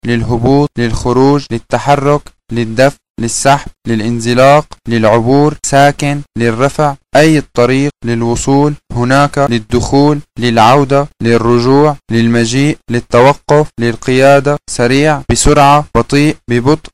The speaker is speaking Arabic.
للهبوط، للخروج، للتحرك، للدفع، للسحب، للانزلاق، للعبور، ساكن، للرفع، أي الطريق، للوصول، هناك، للدخول، للعودة، للرجوع، للمجيء، للتوقف، للقيادة، سريع، بسرعة، بطيء، ببطء،